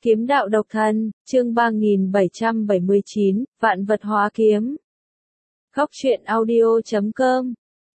Kiếm đạo độc thân, chương 3779, vạn vật hóa kiếm. Góc truyện audio.com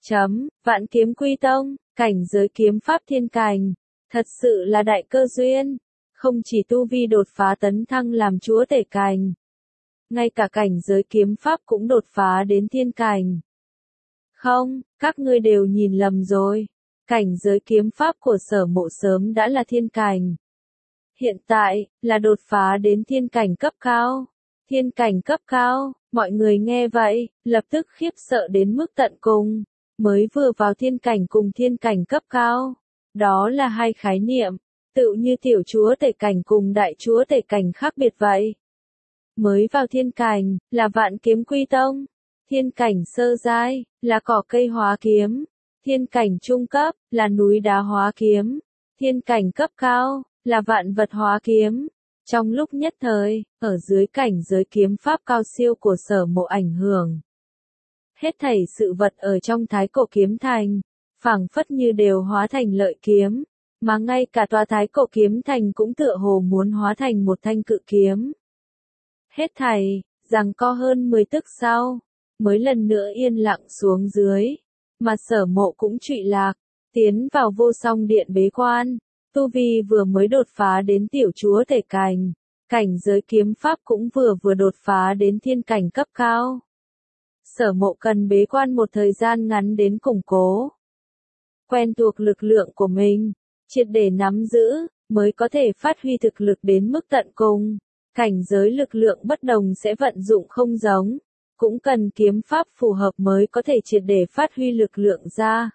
Vạn kiếm quy tông, cảnh giới kiếm pháp thiên cảnh. Thật sự là đại cơ duyên. Không chỉ tu vi đột phá tấn thăng làm chúa tể cảnh. Ngay cả cảnh giới kiếm pháp cũng đột phá đến thiên cảnh. Không, các ngươi đều nhìn lầm rồi. Cảnh giới kiếm pháp của Sở Mộ sớm đã là thiên cảnh. Hiện tại, là đột phá đến thiên cảnh cấp cao. Thiên cảnh cấp cao, mọi người nghe vậy, lập tức khiếp sợ đến mức tận cùng. Mới vừa vào thiên cảnh cùng thiên cảnh cấp cao. Đó là hai khái niệm, tựu như tiểu chúa tể cảnh cùng đại chúa tể cảnh khác biệt vậy. Mới vào thiên cảnh, là vạn kiếm quy tông. Thiên cảnh sơ giai, là cỏ cây hóa kiếm. Thiên cảnh trung cấp, là núi đá hóa kiếm. Thiên cảnh cấp cao, là vạn vật hóa kiếm. Trong lúc nhất thời, ở dưới cảnh giới kiếm pháp cao siêu của Sở Mộ ảnh hưởng. Hết thảy sự vật ở trong Thái Cổ kiếm thành, phảng phất như đều hóa thành lợi kiếm, mà ngay cả tòa Thái Cổ kiếm thành cũng tựa hồ muốn hóa thành một thanh cự kiếm. Hết thảy, giằng co hơn 10 tức sau, mới lần nữa yên lặng xuống dưới, mà Sở Mộ cũng trụy lạc, tiến vào vô song điện bế quan. Tu vi vừa mới đột phá đến tiểu chúa tể cảnh, cảnh giới kiếm pháp cũng vừa đột phá đến thiên cảnh cấp cao. Sở Mộ cần bế quan một thời gian ngắn đến củng cố, quen thuộc lực lượng của mình, triệt để nắm giữ, mới có thể phát huy thực lực đến mức tận cùng. Cảnh giới lực lượng bất đồng sẽ vận dụng không giống, cũng cần kiếm pháp phù hợp mới có thể triệt để phát huy lực lượng ra.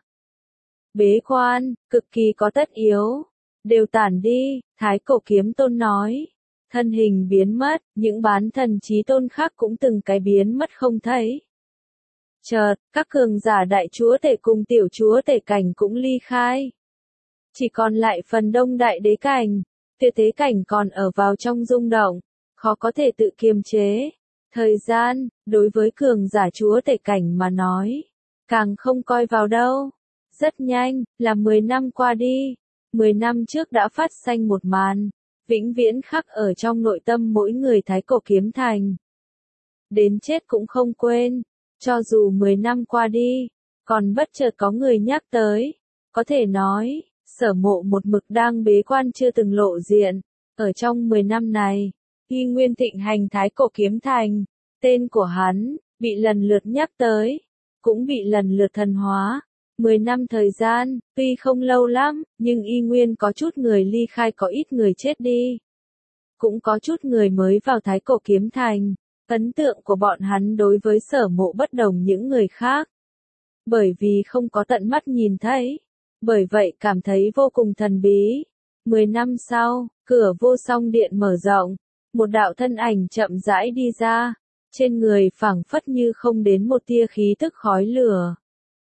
Bế quan, cực kỳ có tất yếu. Đều tản đi, Thái Cổ kiếm tôn nói. Thân hình biến mất, những bán thần chí tôn khác cũng từng cái biến mất không thấy. Chợt, các cường giả đại chúa tể cùng tiểu chúa tể cảnh cũng ly khai. Chỉ còn lại phần đông đại đế cảnh, tuyệt thế cảnh còn ở vào trong rung động, khó có thể tự kiềm chế. Thời gian, đối với cường giả chúa tể cảnh mà nói, càng không coi vào đâu. Rất nhanh, là 10 năm qua đi. 10 năm trước đã phát sanh một màn, vĩnh viễn khắc ở trong nội tâm mỗi người Thái Cổ kiếm thành. Đến chết cũng không quên, cho dù 10 năm qua đi, còn bất chợt có người nhắc tới. Có thể nói, Sở Mộ một mực đang bế quan chưa từng lộ diện. Ở trong 10 năm này, y nguyên thịnh hành Thái Cổ kiếm thành, tên của hắn, bị lần lượt nhắc tới, cũng bị lần lượt thần hóa. 10 năm thời gian, tuy không lâu lắm, nhưng y nguyên có chút người ly khai, có ít người chết đi. Cũng có chút người mới vào Thái Cổ kiếm thành. Ấn tượng của bọn hắn đối với Sở Mộ bất đồng những người khác. Bởi vì không có tận mắt nhìn thấy. Bởi vậy cảm thấy vô cùng thần bí. 10 năm sau, cửa vô song điện mở rộng. Một đạo thân ảnh chậm rãi đi ra. Trên người phảng phất như không đến một tia khí tức khói lửa.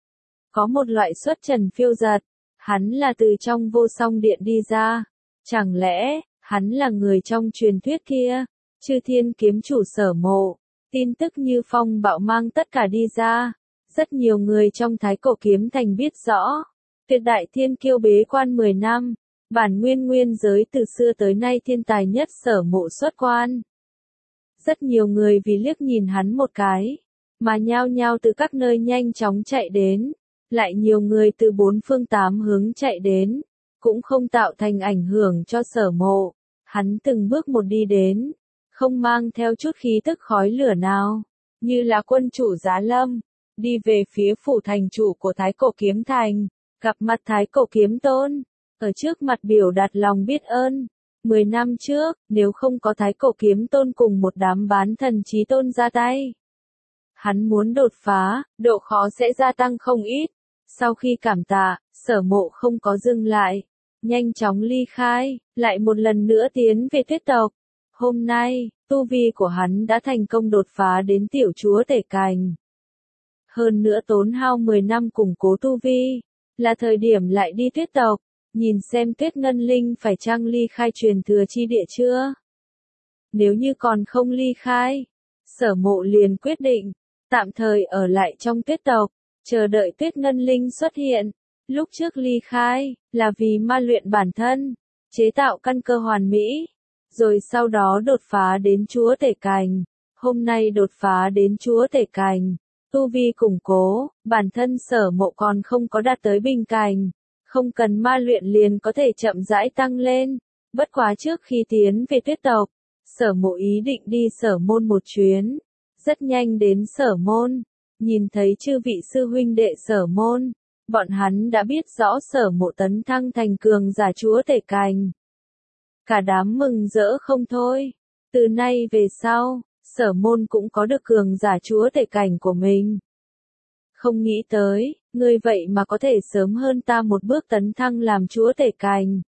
Có một loại xuất trần phiêu dật, hắn là từ trong vô song điện đi ra. Chẳng lẽ, hắn là người trong truyền thuyết kia, Chư Thiên kiếm chủ Sở Mộ. Tin tức như phong bạo mang tất cả đi ra. Rất nhiều người trong Thái Cổ kiếm thành biết rõ. Tuyệt đại thiên kiêu bế quan 10 năm, bản nguyên giới từ xưa tới nay thiên tài nhất Sở Mộ xuất quan. Rất nhiều người vì liếc nhìn hắn một cái, mà nhao nhao từ các nơi nhanh chóng chạy đến. Lại nhiều người từ bốn phương tám hướng chạy đến, cũng không tạo thành ảnh hưởng cho Sở Mộ. Hắn từng bước một đi đến, không mang theo chút khí tức khói lửa nào, như là quân chủ giá lâm, đi về phía phủ thành chủ của Thái Cổ kiếm thành, gặp mặt Thái Cổ kiếm tôn, ở trước mặt biểu đạt lòng biết ơn. 10 năm trước, nếu không có Thái Cổ kiếm tôn cùng một đám bán thần chí tôn ra tay, hắn muốn đột phá, độ khó sẽ gia tăng không ít. Sau khi cảm tạ, Sở Mộ không có dừng lại, nhanh chóng ly khai, lại một lần nữa tiến về Tuyết tộc. Hôm nay, tu vi của hắn đã thành công đột phá đến tiểu chúa tể cảnh. Hơn nữa tốn hao 10 năm củng cố tu vi, là thời điểm lại đi Tuyết tộc, nhìn xem Tuyết Ngân Linh phải chăng ly khai truyền thừa chi địa chưa. Nếu như còn không ly khai, Sở Mộ liền quyết định, tạm thời ở lại trong Tuyết tộc. Chờ đợi Tuyết Ngân Linh xuất hiện. Lúc trước ly khai, là vì ma luyện bản thân, chế tạo căn cơ hoàn mỹ. rồi sau đó đột phá đến chúa tể cành. Hôm nay đột phá đến chúa tể cành, tu vi củng cố, bản thân Sở Mộ còn không có đạt tới bình cảnh, không cần ma luyện liền có thể chậm rãi tăng lên. Bất quá trước khi tiến về Tuyết tộc, Sở Mộ ý định đi Sở môn một chuyến. Rất nhanh đến Sở môn, nhìn thấy chư vị sư huynh đệ Sở môn, bọn hắn đã biết rõ Sở Mộ tấn thăng thành cường giả chúa tể cành. Cả đám mừng rỡ không thôi. Từ nay về sau, Sở môn cũng có được cường giả chúa tể cảnh của mình. Không nghĩ tới, ngươi vậy mà có thể sớm hơn ta một bước tấn thăng làm chúa tể cành.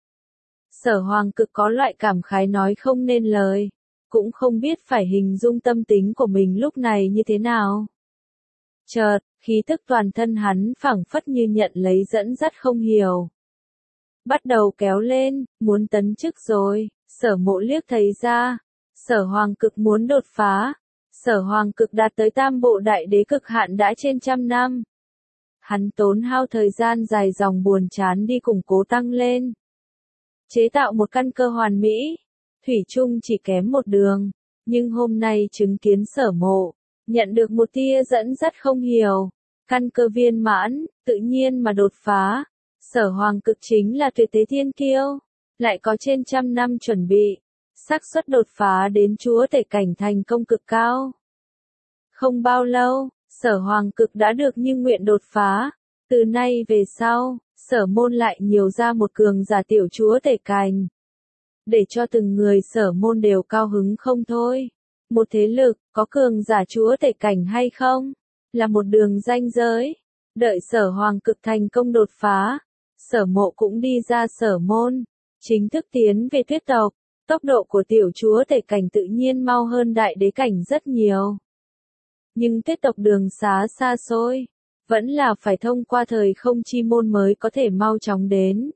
Sở Hoàng Cực có loại cảm khái nói không nên lời, cũng không biết phải hình dung tâm tính của mình lúc này như thế nào. Chợt, khí tức toàn thân hắn phảng phất như nhận lấy dẫn dắt không hiểu. Bắt đầu kéo lên, muốn tấn chức rồi. Sở Mộ liếc thấy ra, Sở Hoàng Cực muốn đột phá. Sở Hoàng Cực đạt tới tam bộ đại đế cực hạn đã trên 100 năm. Hắn tốn hao thời gian dài dòng buồn chán đi củng cố tăng lên. Chế tạo một căn cơ hoàn mỹ, thủy chung chỉ kém một đường, nhưng hôm nay chứng kiến Sở Mộ, nhận được một tia dẫn dắt không hiểu, căn cơ viên mãn, tự nhiên mà đột phá. Sở Hoàng Cực chính là tuyệt thế thiên kiêu, lại có trên 100 năm chuẩn bị, xác suất đột phá đến chúa tể cảnh thành công cực cao. Không bao lâu, Sở Hoàng Cực đã được như nguyện đột phá. Từ nay về sau, Sở môn lại nhiều ra một cường giả tiểu chúa tể cành, để cho từng người Sở môn đều cao hứng không thôi. Một thế lực, có cường giả chúa tể cảnh hay không, là một đường ranh giới. Đợi Sở Hoàng Cực thành công đột phá, Sở Mộ cũng đi ra Sở môn, chính thức tiến về Tuyết tộc. Tốc độ của tiểu chúa tể cảnh tự nhiên mau hơn đại đế cảnh rất nhiều. Nhưng Tuyết tộc đường xá xa xôi, vẫn là phải thông qua thời không chi môn mới có thể mau chóng đến.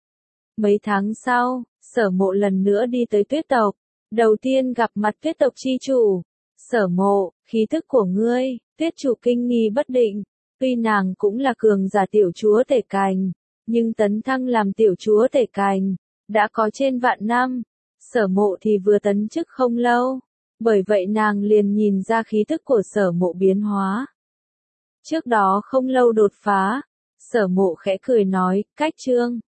Mấy tháng sau, Sở Mộ lần nữa đi tới Tuyết tộc, đầu tiên gặp mặt Tuyết tộc chi chủ. Sở Mộ, khí thức của ngươi, Tuyết chủ kinh nghi bất định, tuy nàng cũng là cường giả tiểu chúa tể cành, nhưng tấn thăng làm tiểu chúa tể cành, đã có trên vạn năm. Sở Mộ thì vừa tấn chức không lâu, bởi vậy nàng liền nhìn ra khí thức của Sở Mộ biến hóa. Trước đó không lâu đột phá, Sở Mộ khẽ cười nói, cách chương.